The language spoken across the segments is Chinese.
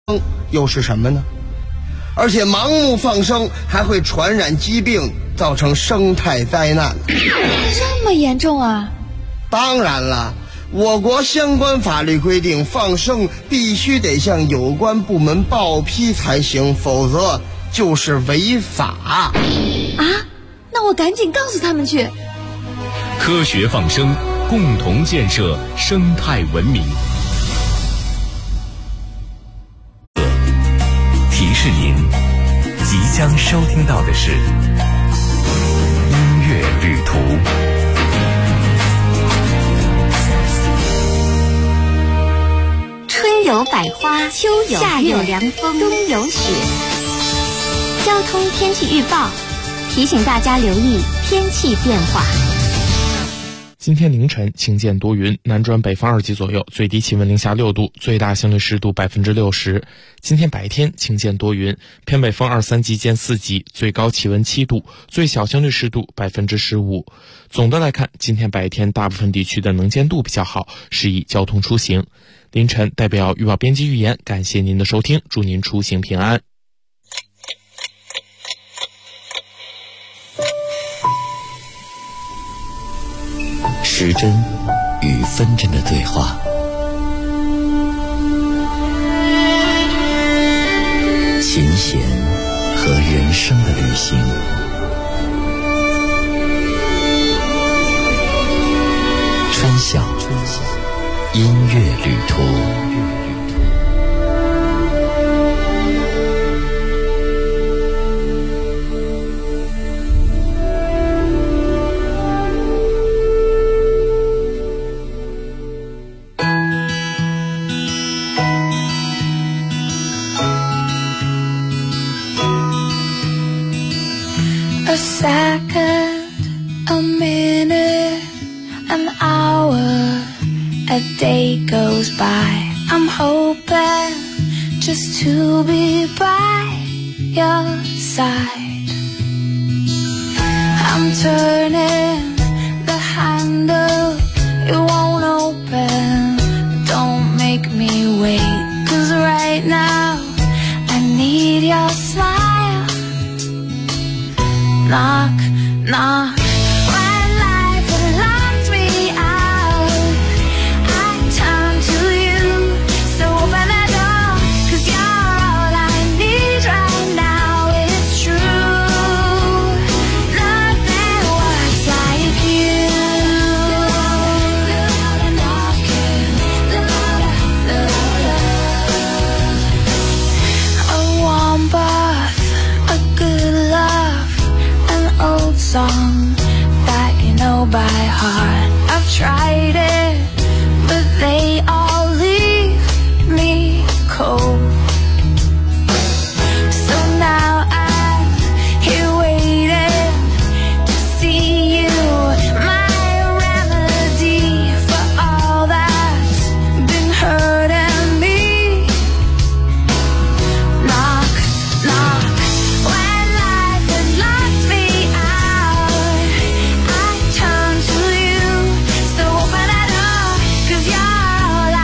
又是什么呢？而且盲目放生还会传染疾病，造成生态灾难。 这么严重啊？ 当然了，我国相关法律规定，放生必须得向有关部门报批才行，否则就是违法。 啊？那我赶紧告诉他们去。 科学放生，共同建设生态文明。提示您，即将收听到的是音乐旅途。 春有百花，秋有夏有凉风，冬有雪。交通天气预报提醒大家留意天气变化。 今天凌晨晴间多云，南转北方2级左右，最低气温零下6度，最大相对湿度60%。今天白天晴间多云，偏北风2、3级见4级，最高气温7度，最小相对湿度15%。总的来看，今天白天大部分地区的能见度比较好，适宜交通出行。凌晨代表预报编辑预言，感谢您的收听，祝您出行平安。 时针与分针的对话，琴弦和人生的旅行，春晓音乐旅途。 A second, a minute, an hour, a day goes by. I'm hoping just to be by your side. I'm turning the handle, it won't open. Don't make me wait, 'cause right now I need your smile. Knock, knock. When life had locked me out, I turn to you. So open the door, 'cause you're all I need right now. It's true, nothing works like you. Louder knocking, louder, louder. A warm bath, a good love, old song that you know by heart. I've tried it, but they all leave me cold. So now I'm here waiting to see you, my remedy for all that's been hurting me. Knock, knock. When life has locked me out, I turn to you. So open the door, 'cause you're all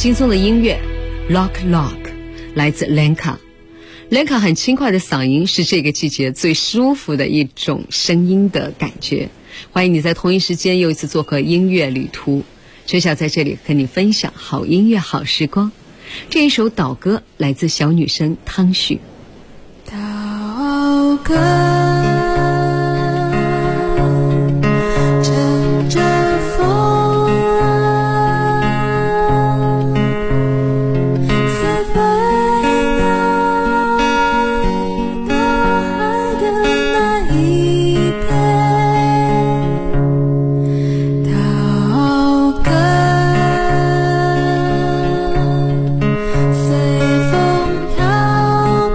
轻松的音乐 Lock Lock 来自 Lenka。 Lenka 很轻快的嗓音是这个季节最舒服的一种声音的感觉。欢迎你在同一时间又一次做客音乐旅途，春晓在这里和你分享好音乐好时光。这一首岛歌来自小女生汤旭。 岛歌乘着风随飞鸟到海的那一边，岛歌随风飘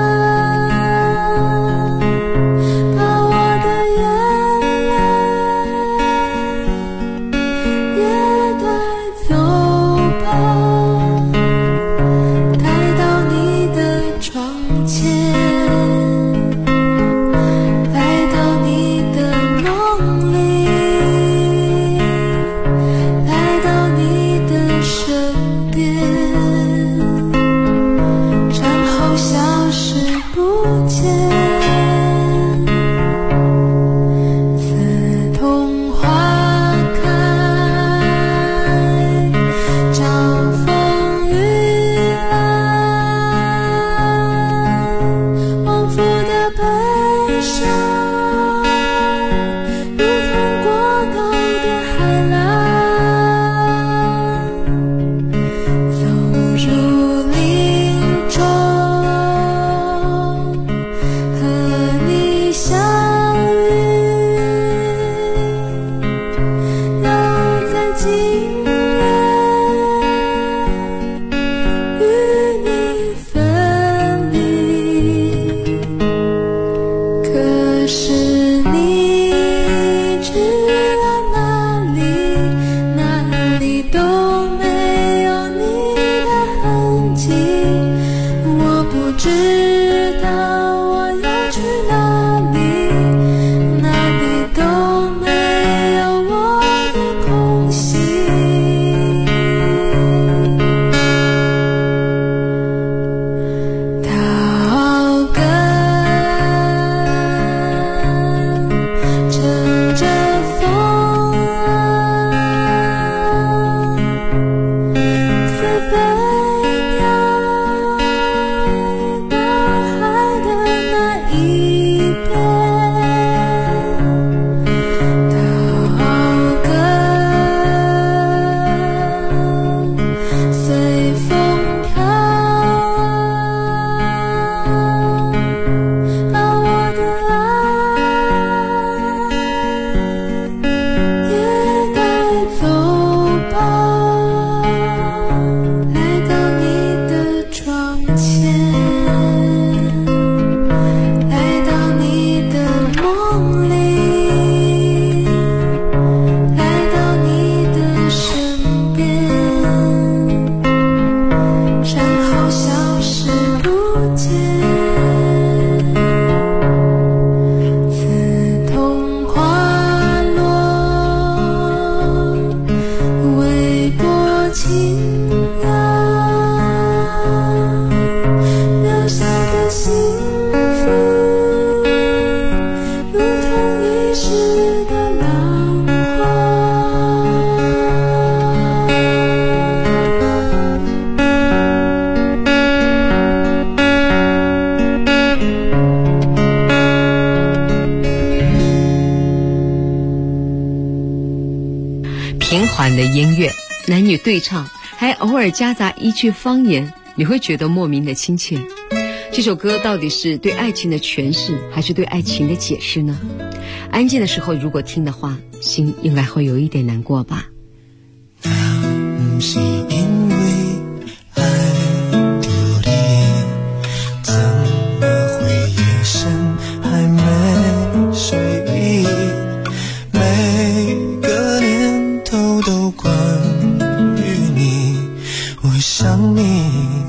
平缓的音乐，男女对唱，还偶尔夹杂一句方言，你会觉得莫名的亲切。这首歌到底是对爱情的诠释，还是对爱情的解释呢？安静的时候如果听的话，心应该会有一点难过吧。 不是因为爱丢你，怎么会夜深还没睡意？每个念头都关于你，我想你，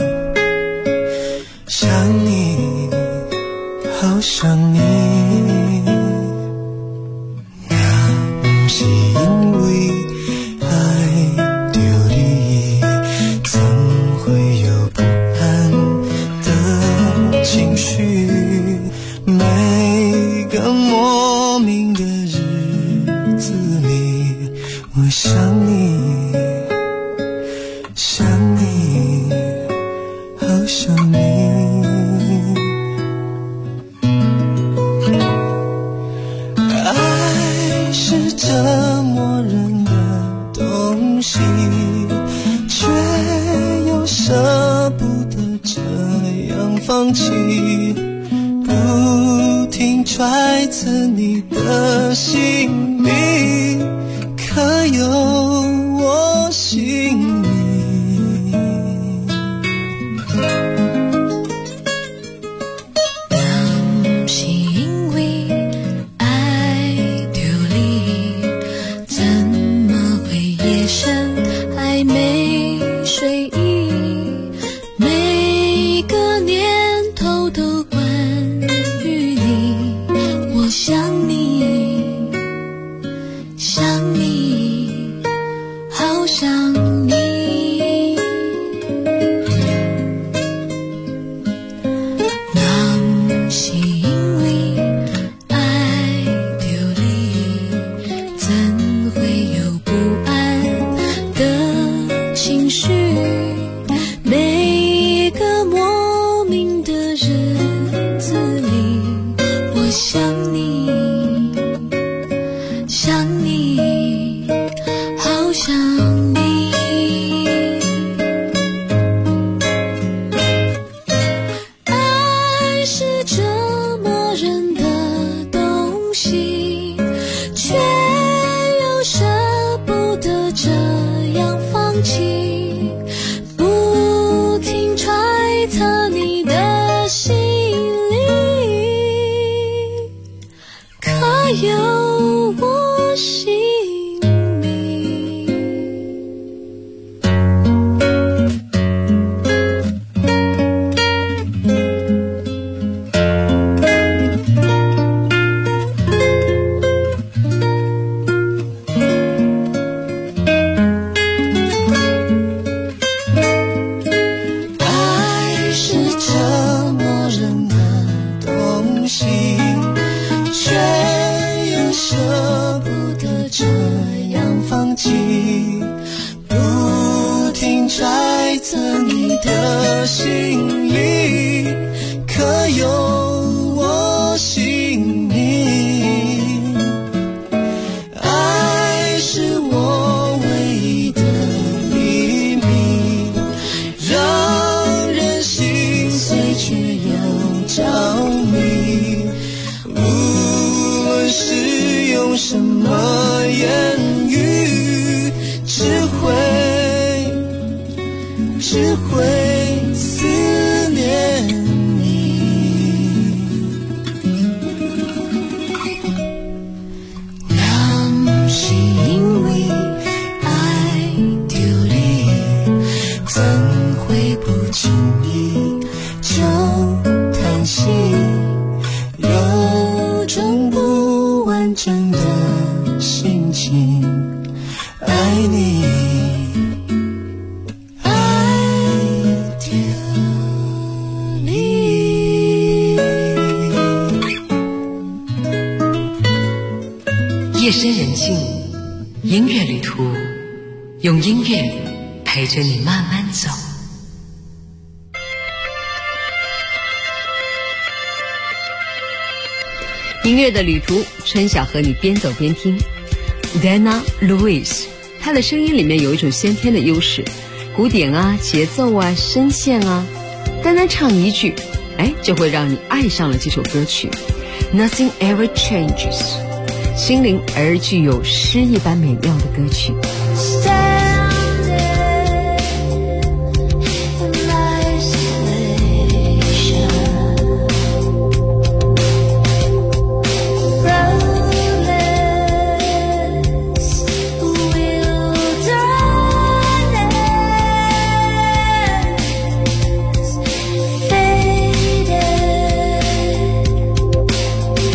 想你，好想你。不是因为爱丢你，怎你。爱是折磨人的东西，却又舍不得这样放弃，不停揣测你的心里，可有我心里。 那是因为爱丢离，怎么会夜深还没睡意？每个念头都关于你，我想你，想你，好想你。那是因为爱丢离，怎会有不安的情绪？每个莫名的日子里，我想你，想你，好想你。爱是折磨人的东西，却又舍不得这样放弃，不停揣测你的心里，可有我心里。爱是折磨人的东西，却又舍不得这样放弃，不停揣测你的心里，可有我心里。爱是我唯一的秘密，让人心碎却又着迷，无论是用什么言语，只会思念你。那是因为爱丢离，怎会不经意就叹息，有种不完整的心情，爱你，爱丢离。 夜深人静，音乐旅途，用音乐陪着你慢慢走。音乐的旅途，春晓和你边走边听。Dana Louise， 她的声音里面有一种先天的优势，鼓点啊、节奏啊、声线啊，单单唱一句，就会让你爱上了这首歌曲。Nothing ever changes， 心灵而具有诗一般美妙的歌曲。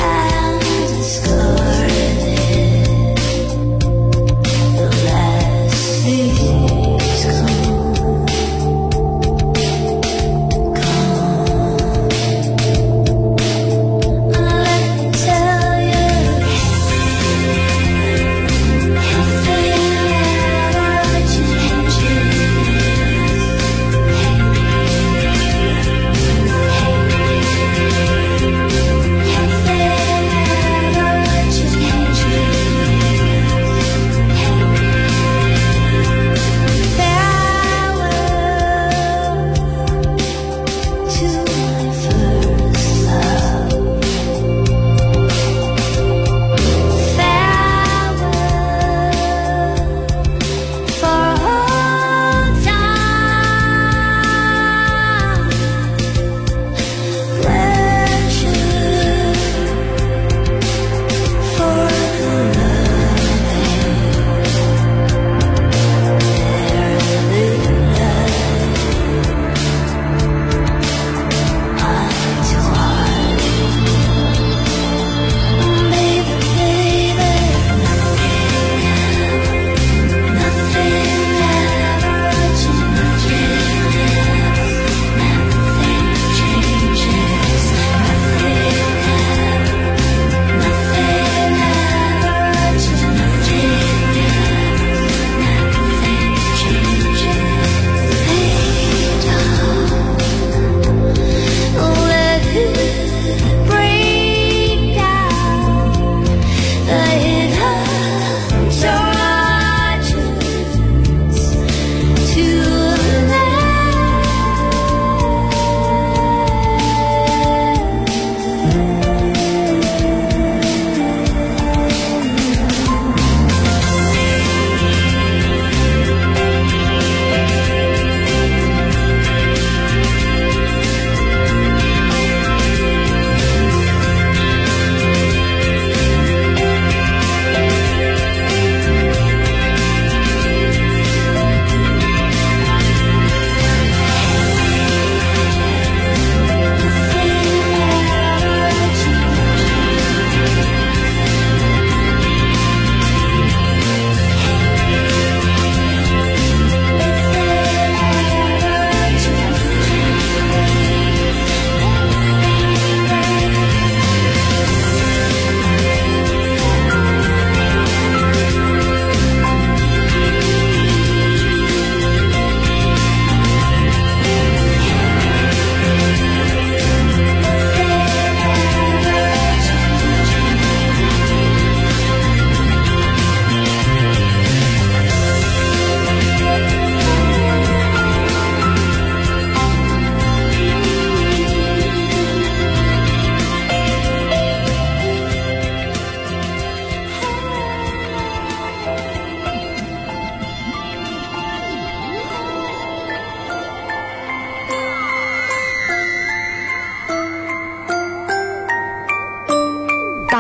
Discarded the last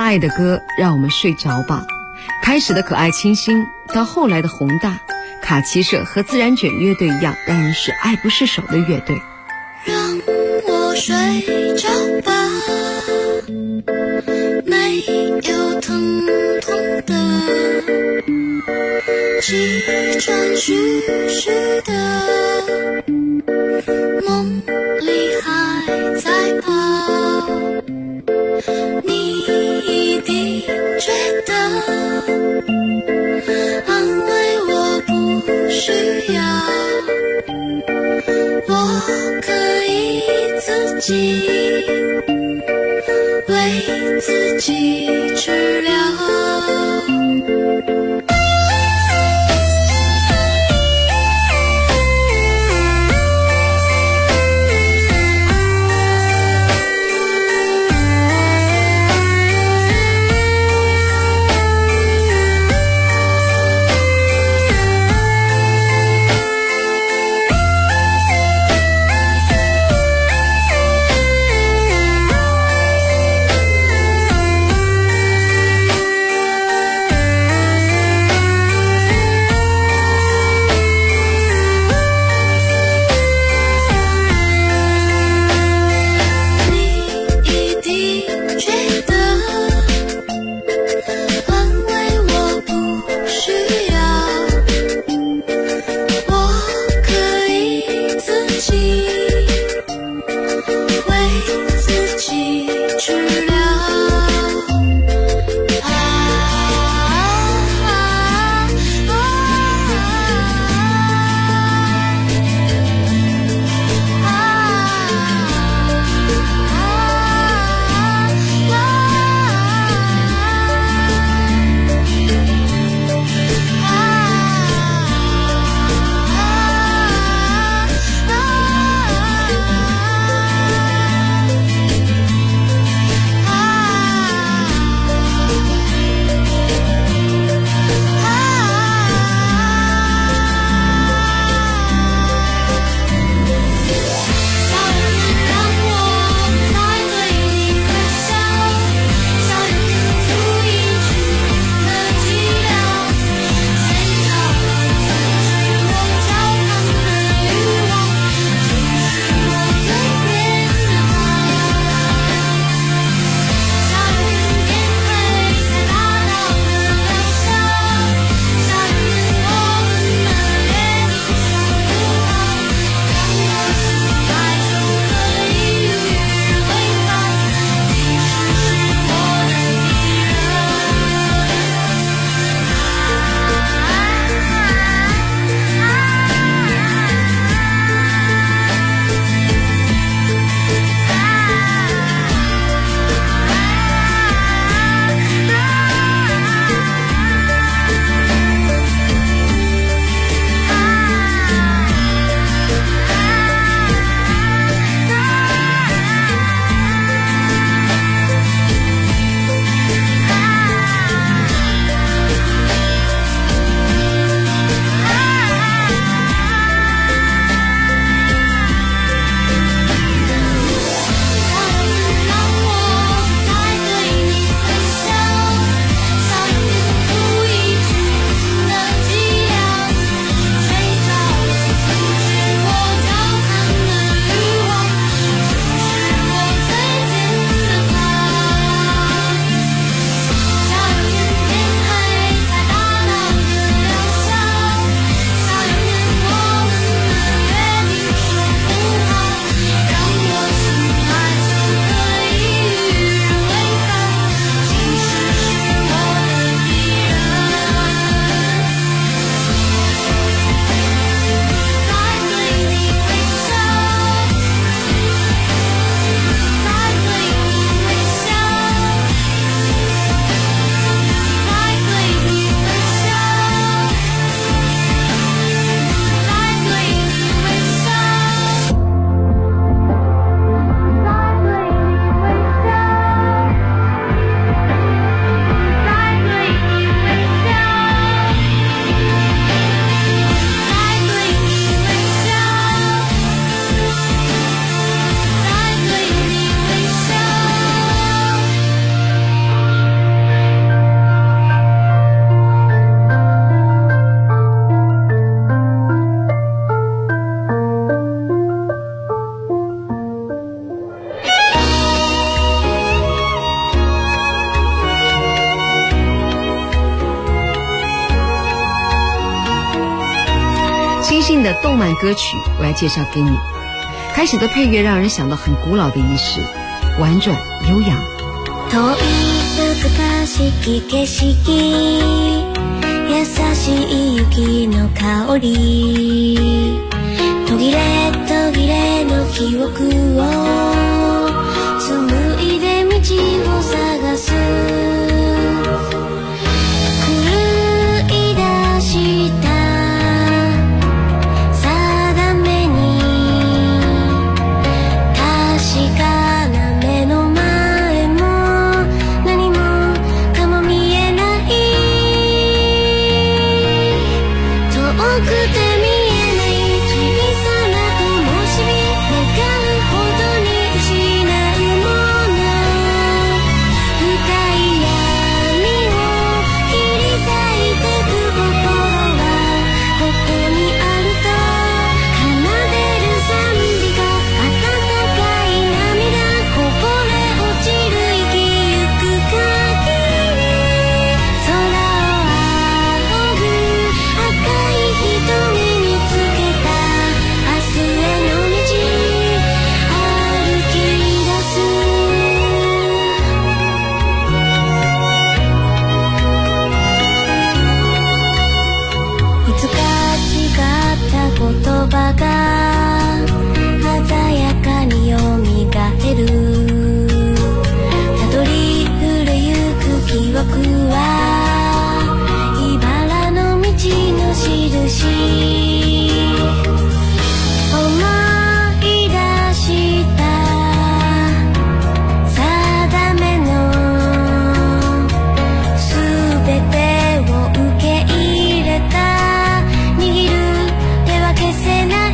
爱的歌让我们睡着吧。开始的可爱清新，到后来的宏大，卡其社和自然卷乐队一样，让人是爱不释手的乐队。 让我睡着吧，没有疼痛的，气喘吁吁的，梦里还在跑，你一定觉得安慰我不需要，我可以自己为自己治疗。 性的动漫歌曲，我要介绍给你。开始的配乐让人想到很古老的仪式，婉转悠扬。 遠い難しき景色、優しい雪の香り、途切れ途切れの記憶を紡いで道を探す、狂い出した定めに確かな目の前も何もかも見えない、遠くて見えない小さな灯火、願うほどに失うもの、深い闇を切り裂いてく心はここにあると奏でる賛美歌、温かい涙こぼれ落ちる息ゆく限り、空を仰ぐ赤い瞳見つけた明日への道歩き出す、いつか違った言葉が鮮やかによみがえる、たどり触れゆく記憶は茨の道の印、思い出した定めのすべてを受け入れた、握る手は消せない、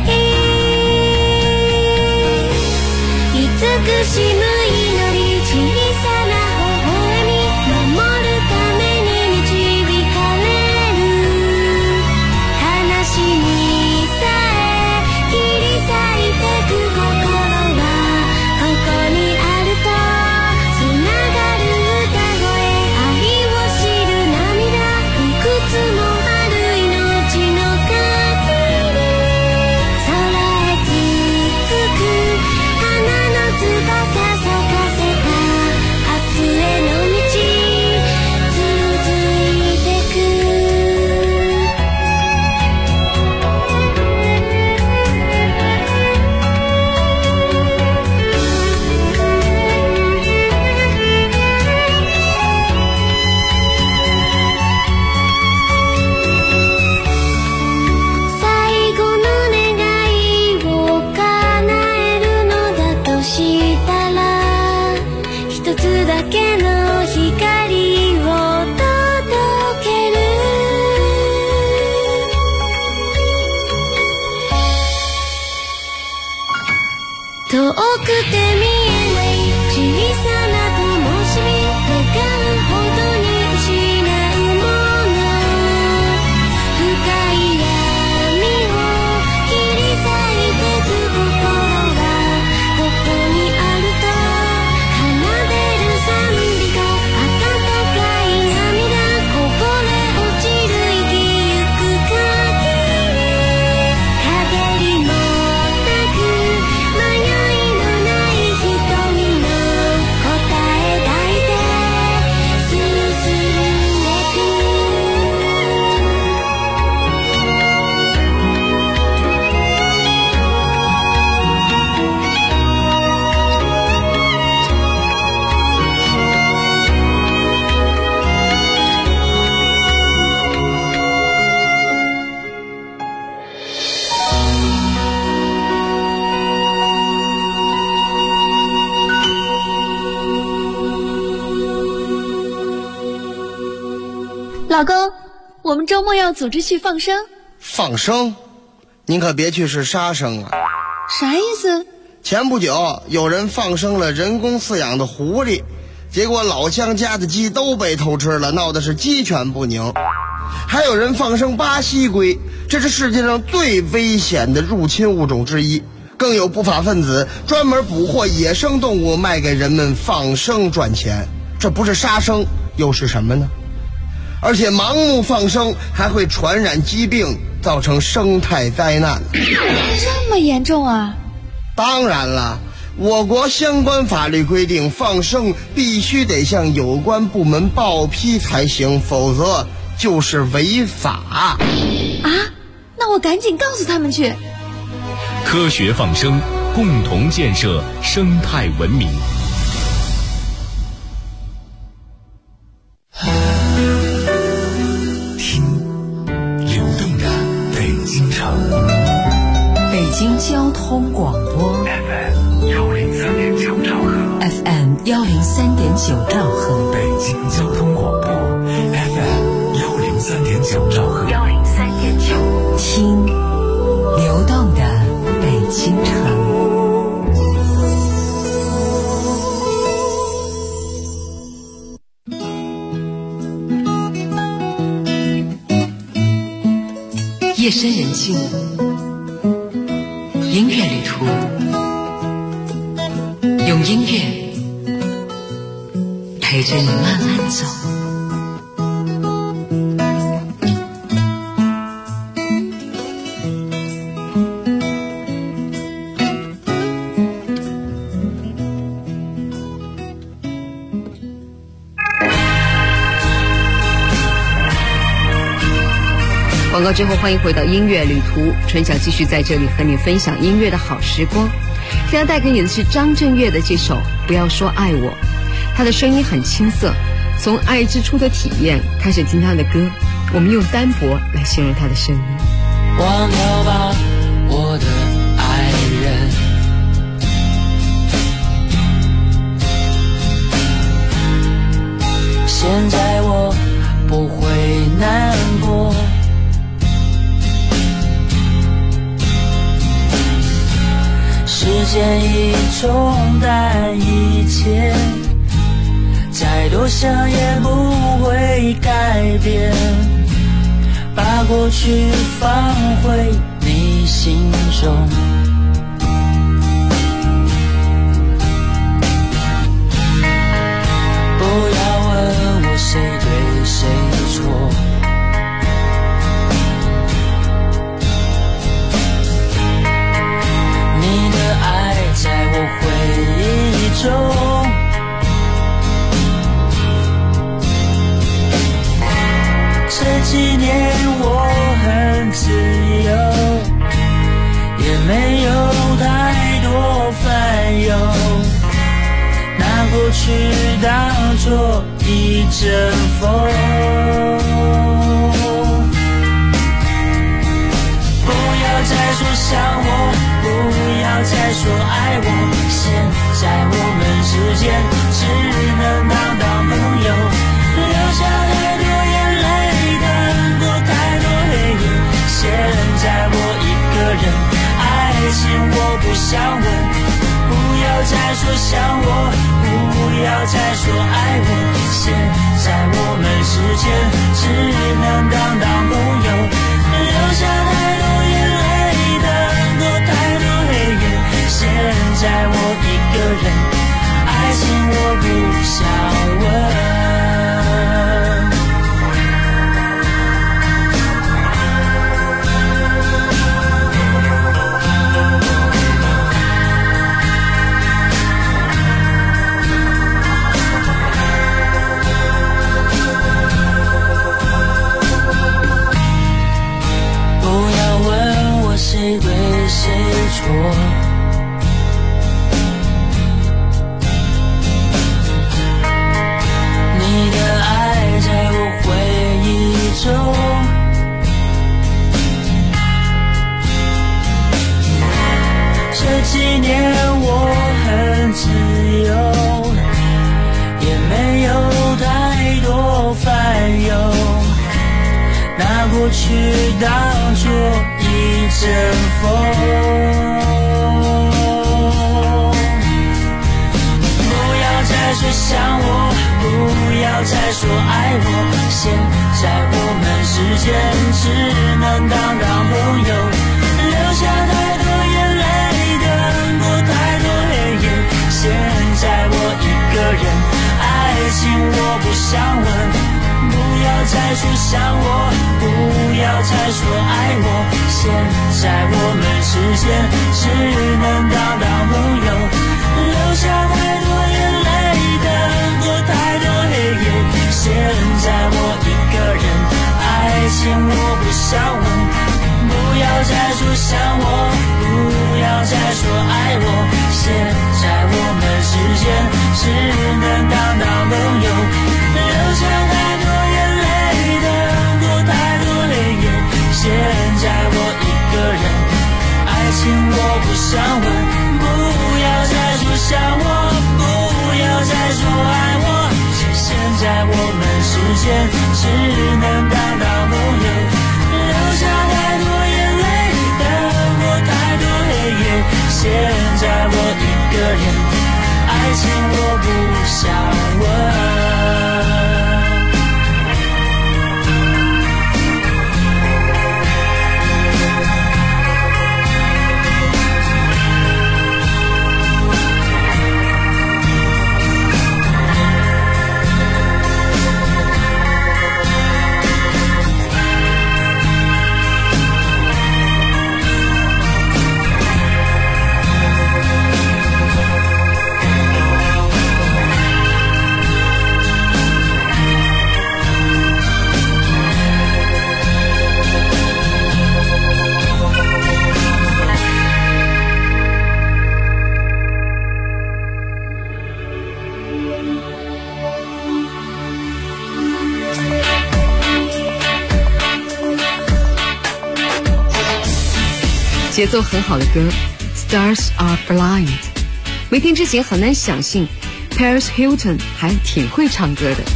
慈しむ祈り、小さな微笑み、守るために導かれる、悲しみさえ切り裂いてく心はここにあるとつながる歌声、愛を知る涙、いくつもある命の限り、空へつつく花の翼咲かせた明日への道続いてく、最後の願いを叶えるのだとしたら、一つだけの光を届ける、遠くて見えない小さな灯火、願うほどに失うもの、深い闇を切り裂いてく心はここにあると奏でる賛美歌、温かい涙こぼれ落ちる息ゆく限り、陰りもなく迷いのない瞳の答え抱いて進んでく、 老公，我们周末要组织去放生， 放生？您可别去是杀生啊！ 啥意思？ 前不久有人放生了人工饲养的狐狸，结果老乡家的鸡都被偷吃了，闹得是鸡犬不宁。还有人放生巴西龟，这是世界上最危险的入侵物种之一。更有不法分子专门捕获野生动物卖给人们放生赚钱，这不是杀生又是什么呢？ 而且盲目放生还会传染疾病，造成生态灾难。 这么严重啊？ 当然了，我国相关法律规定，放生必须得向有关部门报批才行，否则就是违法。 啊？那我赶紧告诉他们去。 科学放生，共同建设生态文明。 听流动的北京城， 北京交通广播 FM103.9兆赫 ，FM103.9兆赫， 北京交通广播 FM103.9兆赫 103.9，听流动的北京城。夜深人静，音乐旅途，用音乐陪着你慢慢走。广告之后，欢迎回到音乐旅途，春晓继续在这里和你分享音乐的好时光。现在带给你的是张震岳的这首《不要说爱我》，他的声音很青涩，从爱之初的体验开始听他的歌，我们用单薄来形容他的声音。 忘掉吧，我的爱人，现在我不会难过，时间已冲淡一切，再多想也不会改变，把过去放回你心中。不要问我谁对谁错，你的爱在我回忆中，这几年我很自由，也没有太多烦忧，拿过去当作一阵风。不要再说想我，不要再说爱我，现在我们之间只能当朋友，留下太多眼泪，等过太多黑夜，现在我一个人，爱情我不想问，不要再说想我，不要再说爱我，现在我们之间只能当朋友，留下太多眼泪，等过太多黑夜，现在我一个人，爱情我不想问。谁对谁错，你的爱在我回忆中，这几年我很自由，也没有太多烦忧，拿过去当作一阵风。不要再说想我，不要再说爱我，现在我们之间只能当朋友，留下太多眼泪，等过太多黑夜，现在我一个人，爱情我不想问，不要要再说想我，不要再说爱我，现在我们之间只能当朋友，留下太多眼泪，等过太多黑夜，现在我一个人，爱情我不想问，不要再说想我，不要再说爱我，现在我们之间只能当朋友，留下太多眼泪，等过太多黑夜，现在我一个人，爱情我不想问，不要再说想我，不要再说爱我，现在我们之间只能当朋友，留下太多眼泪，等过太多黑夜，现在我一个人，爱情我不想问。 节奏很好的歌 Stars Are Blind， 没听之前很难相信 Paris Hilton 还挺会唱歌的。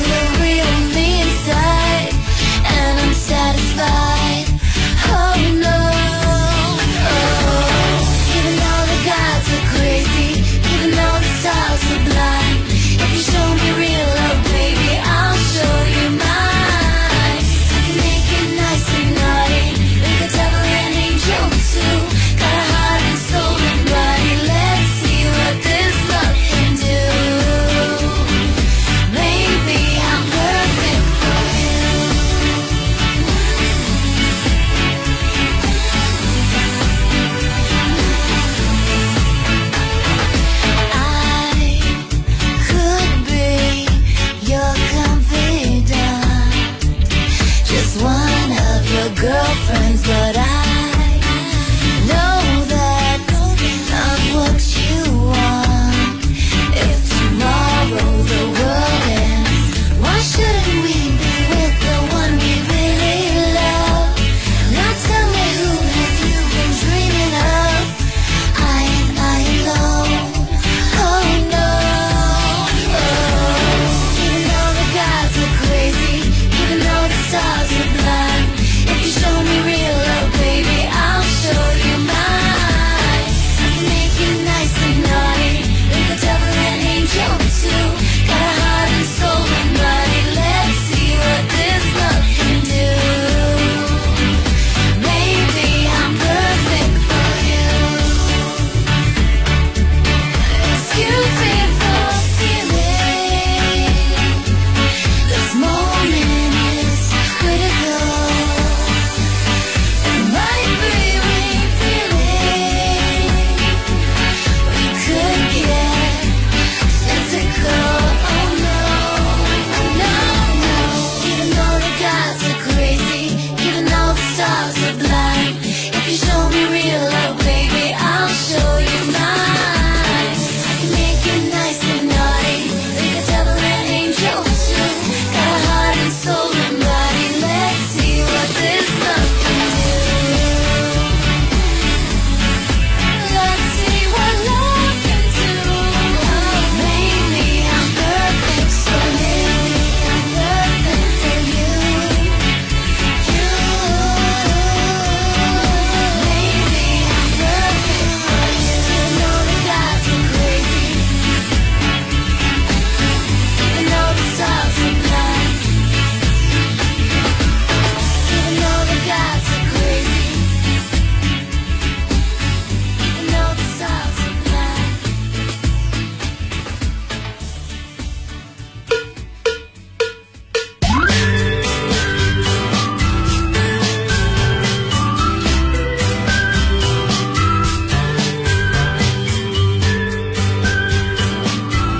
Oh no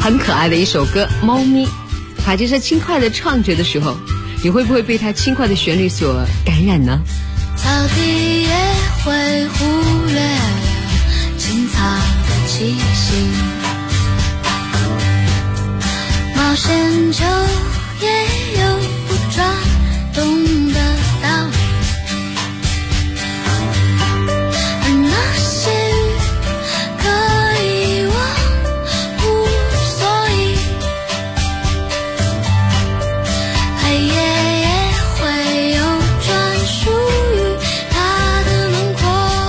很可爱的一首歌《猫咪》。卡杰莎轻快的唱着的时候，你会不会被它轻快的旋律所感染呢？ 草地也会忽略了青草的气息，冒险球也有不转动的道理，而那些鱼可以忘无所以，黑夜也会有专属于它的轮廓，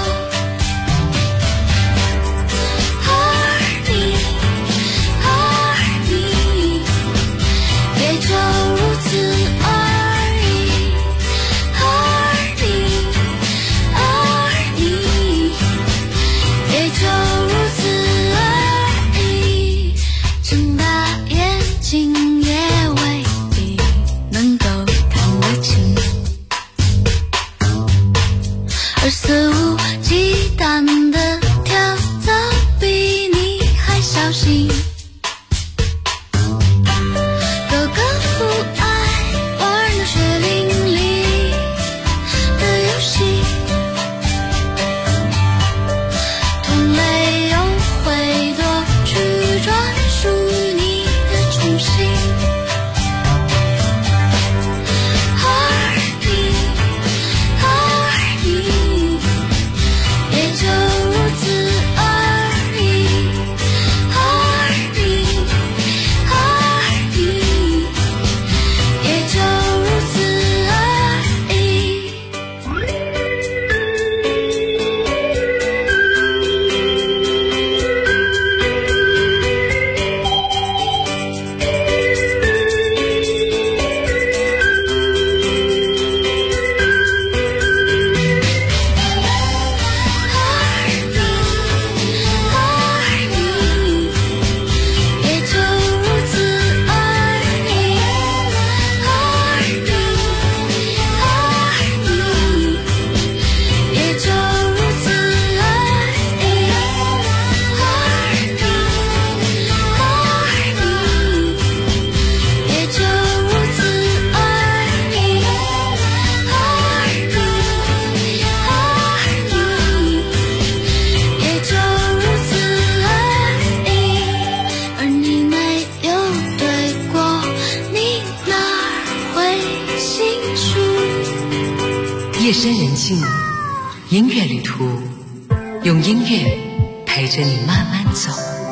而你也就如此而已，而你也就如此而已，睁大眼睛也未必能够看得清，而肆无忌惮的跳蚤比你还小心，哥哥不爱玩那血淋淋的游戏，同类又会夺取专属于你的宠幸，而你也就如此而已，而你也就如此而已。也就如此而已，而你也就如此而已，而你也就如此而已，而你也就如此而已，而你没有对过，你哪儿会心数？ 夜深人静，音乐旅途，用音乐陪着你慢慢走。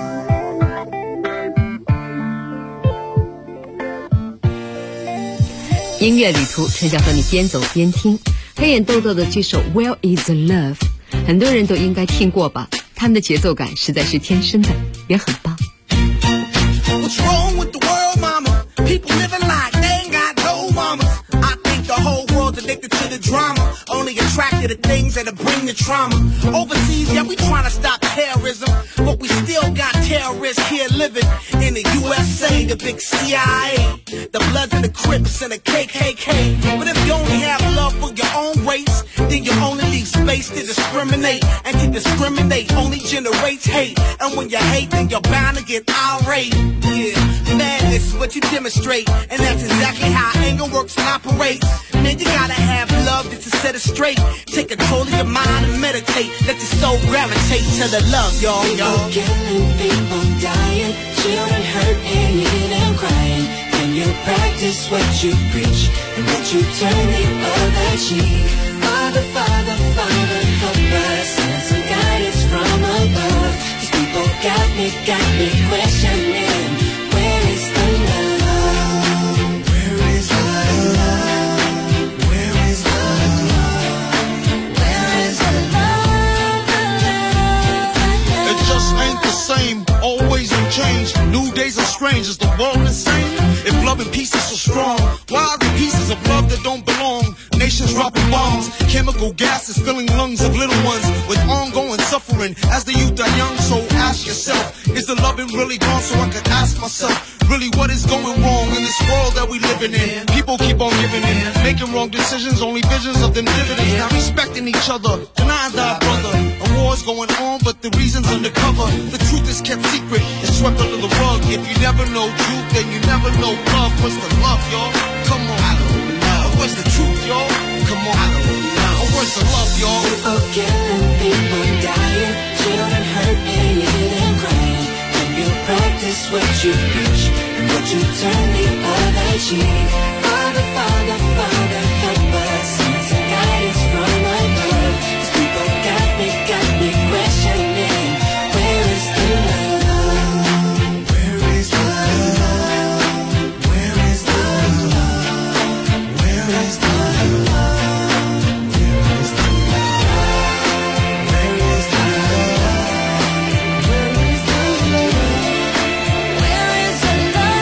音乐旅途，陈晓和你边走边听。黑眼豆豆的这首 Where is the Love， 很多人都应该听过吧，他们的节奏感实在是天生的，也很棒。 What's wrong with the world, mama? People living like they ain't got no mamas. I think the whole world's addicted to the drama, only attracted to things that'll bring the trauma. Overseas, yeah, we trying to stop terrorism, but we still got terrorists here living in the USA, the big CIA, the Bloods and the Crips and the KKK. But if you only have love for your own race, then you only leave space to discriminate, and to discriminate only generates hate. And when you hate, then you're bound to get irate. Yeah, madness is what you demonstrate, and that's exactly how anger works and operates. Man, you gotta have love just to set it straight. Take control of your mind and meditate. Let your soul gravitate to the love, y'all. People killing, people dying, children hurt and you hear them crying. Can you practice what you preach, and would you turn the other cheek? Father, Father, Father, help us, send some guidance from above. These people got me questioning, where is the love? Where is the love? Where is the love? Where is the love? It just ain't the same, always in change. New days are strange, is the world insane? If love and peace is so strong, why are there pieces of love that don't belong? Nations dropping bombs, chemical gases filling lungs of little ones with ongoing suffering as the youth are young. So ask yourself, is the loving really gone? So I could ask myself, really what is going wrong in this world that we living in? People keep on giving in, making wrong decisions, only visions of them dividends. Not respecting each other, denying thy brother. A war's going on, but the reason's undercover. The truth is kept secret and swept under the rug. If you never know truth, then you never know love. What's the love, y'all? Come on, I don't know. What's the truth, y'all? Come on, I don't know. What's the love, y'all? People killing, people dying, children hurt and you hear them crying. When you practice what you preach, and what you turn the other cheek. Father, Father, Father, help us. Send some guidance from above. 'Cause people got me questioning. Where is the love? Where is the love? Where is the love? Where is the love? Where is the love? Where is the love? Where is the love? Where is the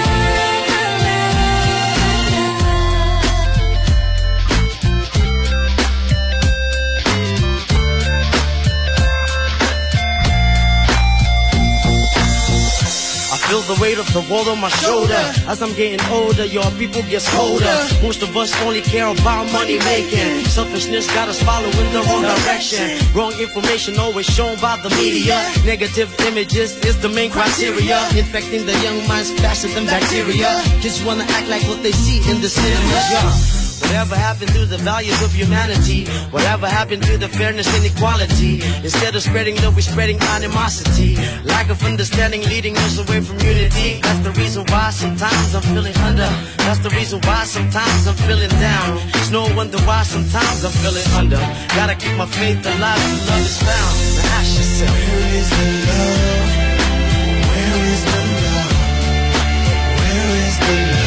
I feel the weight of the world on my shoulder. As I'm getting older, your people get colder. Most of us only care about money making. Selfishness got us following the wrong direction. Wrong information always shown by the media. Negative images is the main criteria. Infecting the young minds faster than bacteria. Kids wanna act like what they see in the cinemas, yeah. Whatever happened to the values of humanity? Whatever happened to the fairness and equality? Instead of spreading love, we're spreading animosity. Lack of understanding leading us away from unity. That's the reason why sometimes I'm feeling under. That's the reason why sometimes I'm feeling down. It's no wonder why sometimes I'm feeling under. Gotta keep my faith alive till love is found. Now ask yourself, Where is the love? Where is the love? Where is the love?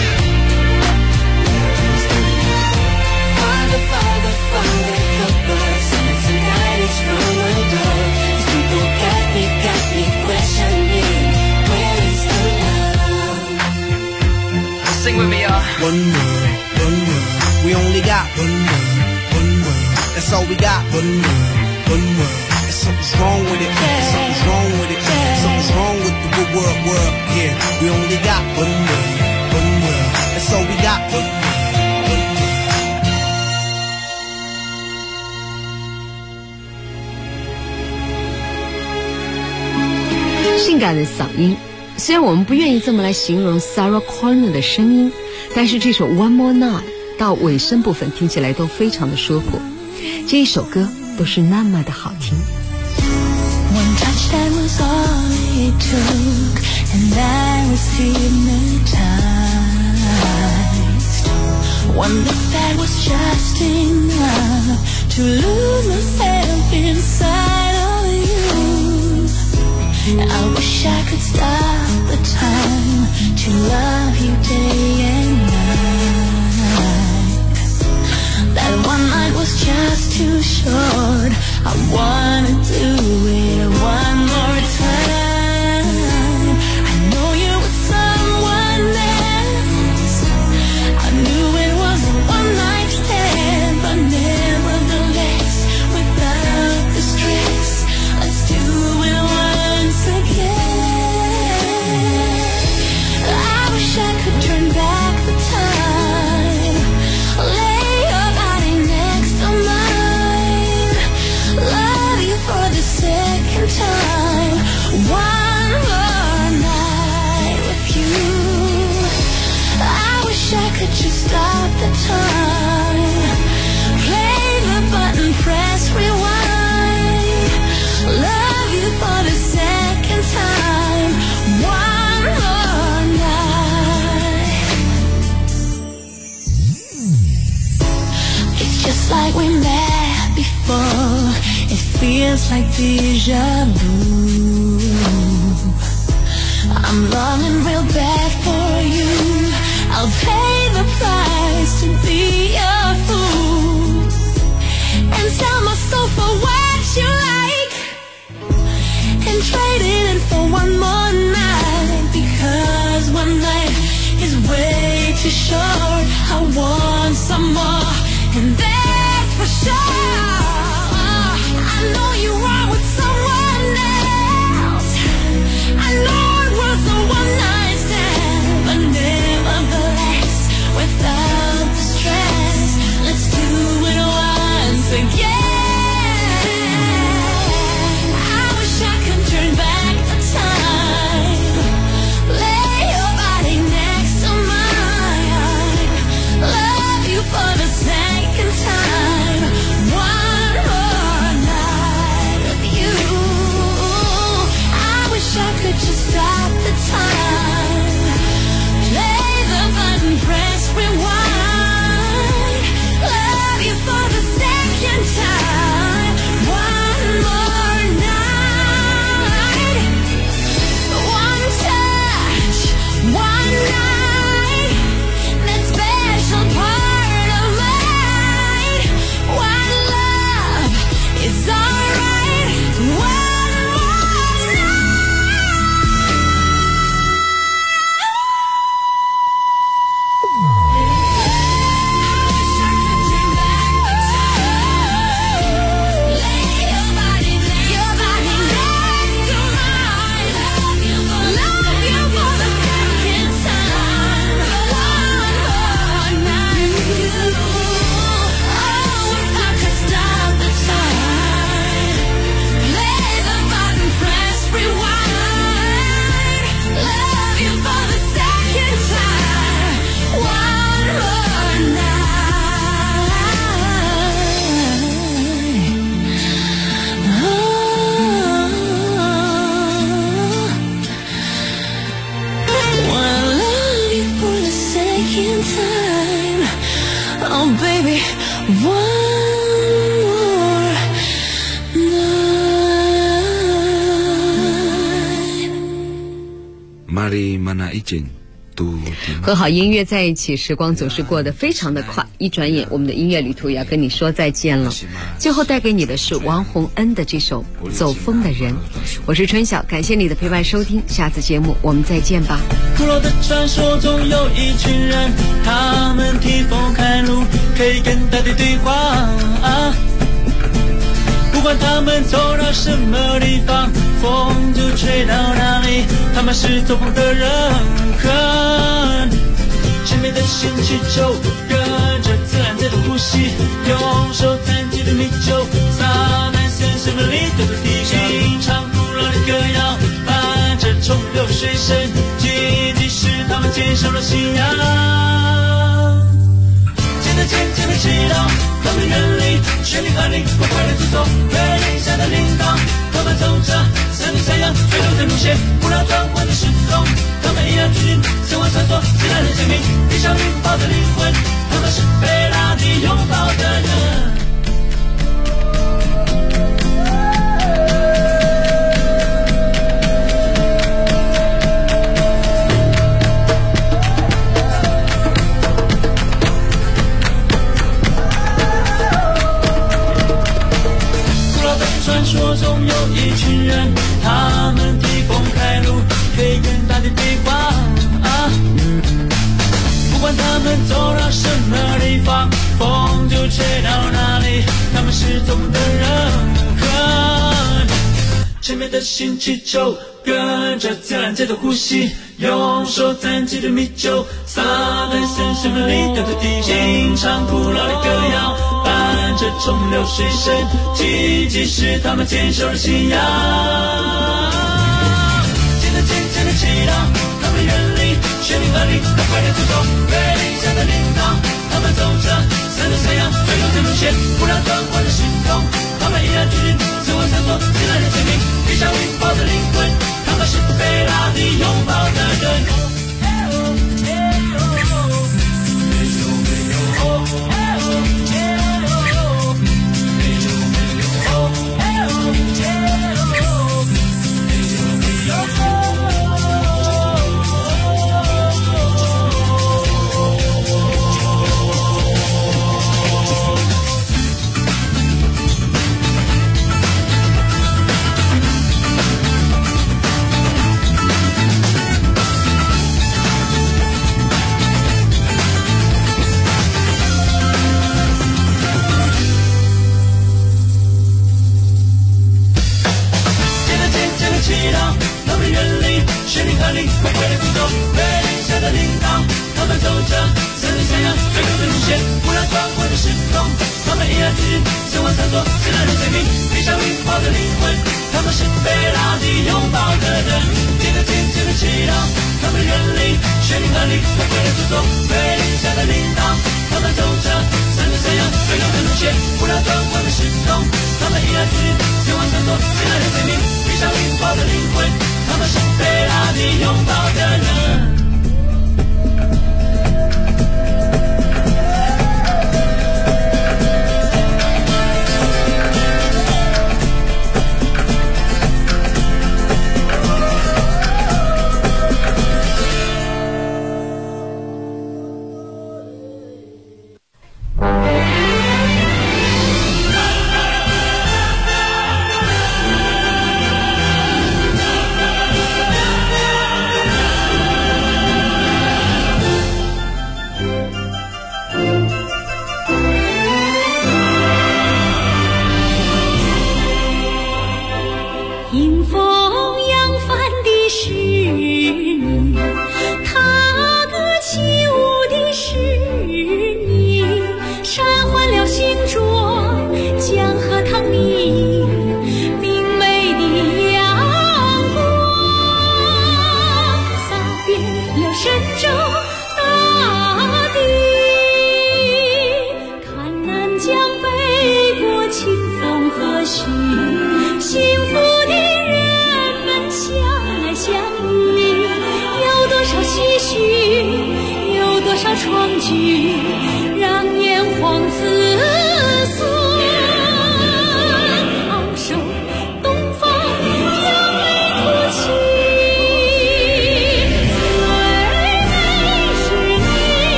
Father, Father, Father, help us. Send some guidance from above. 'Cause people got me questioning. Where is the love? sing with me, y'all. One world, one world. We only got one world, one world. That's all we got. One world, one world. And something's wrong with it. Something's wrong with it. Something's wrong with the world. Yeah, we only got one world, one world. That's all we got. One world. 性感的嗓音，虽然我们不愿意这么来形容 Sarah Connor 的声音，但是这首 One More Night 到尾声部分听起来都非常的舒服。这一首歌都是那么的好听。 One touch that was all it took, and I was hypnotized. One look that was just enough to lose myself inside of you. I wish I could stop the time to love you day and night. That one night was just too short. I wanna do it one more time. I know you're with someone else. I knew it was a one night stand, but nevertheless, without the stress, let's do it once again. I wish I could turn back the time, lay your body next to mine, love you for the second time, one more night with you. I wish I could just stop the time, play the button, press rewind, love you for the second time, one more night. It's just like we met before. It feels like deja vu. I'm longing real bad for you. I'll pay the price to be your fool and sell my soul for what you like, and trade it in for one more night, because one night is way too short. I want some more, and that's for sure. I know you are with someone else. I know it was a one night stand, but nevertheless, without the stress, let's do it once again. mari mana izin。 和好音乐在一起，时光总是过得非常的快，一转眼我们的音乐旅途也要跟你说再见了。最后带给你的是王洪恩的这首《走风的人》。我是春晓，感谢你的陪伴收听，下次节目我们再见吧。 古老的传说中有一群人，他们替风开路，可以跟大地对话啊。不管他们走到什么地方，风就吹到哪里，他们是走风的人。前面的星气球跟着自然界的呼吸，用手弹起的米酒，洒满深深的里头的地形，唱古老的歌谣，伴着冲流水声，即使他们坚守了信仰。渐渐的祈祷，他们远离绚丽和你快快地出走，月影下的铃铛，他们走着山里山羊追逐的路线，不料转换的时空，他们依然追寻生活穿梭自然的生命，地上拥抱的灵魂，他们是被大地拥抱的人。传说中有一群人，他们替风开路，可以跟大地对话啊。不管他们走到什么地方，风就吹到哪里，他们是走的人。前面的星气球跟着自然界的呼吸，用手沾起的米酒，洒在深深的里头的地形，唱古老的歌谣，伴着冲流水声，即使他们坚守了信仰。渐渐的祈祷，他们远离绚丽和你快快地出走，月影下的铃铛，他们走着山的山羊追逐的路线，不料转换的时空，他们依然追寻生活穿梭自然的生命，地上拥抱的灵魂，他们是被大地拥抱的人。快快地出走，月影下的铃铛，他们走着山里山羊追逐的路线，不料转换的时空，他们依然追寻生活穿梭自然的生命，地上拥抱的灵魂，他们是被大地拥抱的人。渐渐的祈祷，他们远离绚丽和你快快地出走，月影下的铃铛，他们走着山里山羊追逐的路线，不料转换的时空，他们依然追寻生活穿梭自然的生命，地上拥抱的灵魂，他们是被大地拥抱的人。 幸福的人。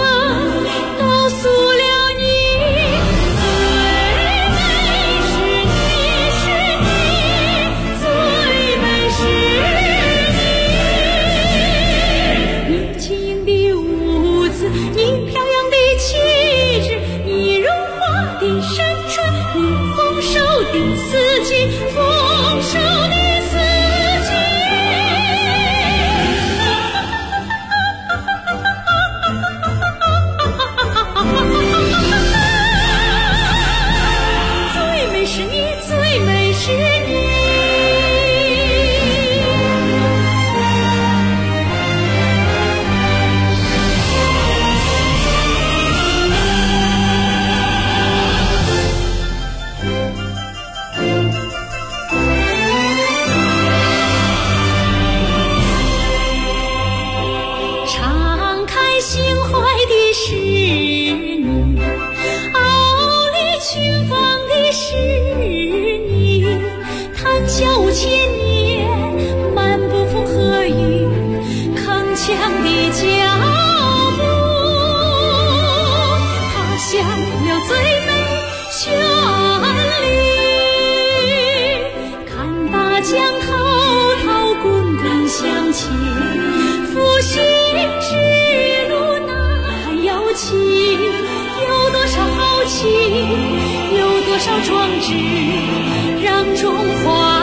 告诉了你，最美是你，是你，最美是你。你轻盈的舞姿，你飘扬的气质，你如花的深春，你丰收的四季，丰收的四季。最美是你，最美是你。敞开心怀的是你，傲立群芳的是你，谈笑千年，漫步风和雨，铿锵的脚步，踏响了最美旋律，看大江滔滔滚滚向前，复兴之路那还要起，有多少豪情，有多少壮志，让中华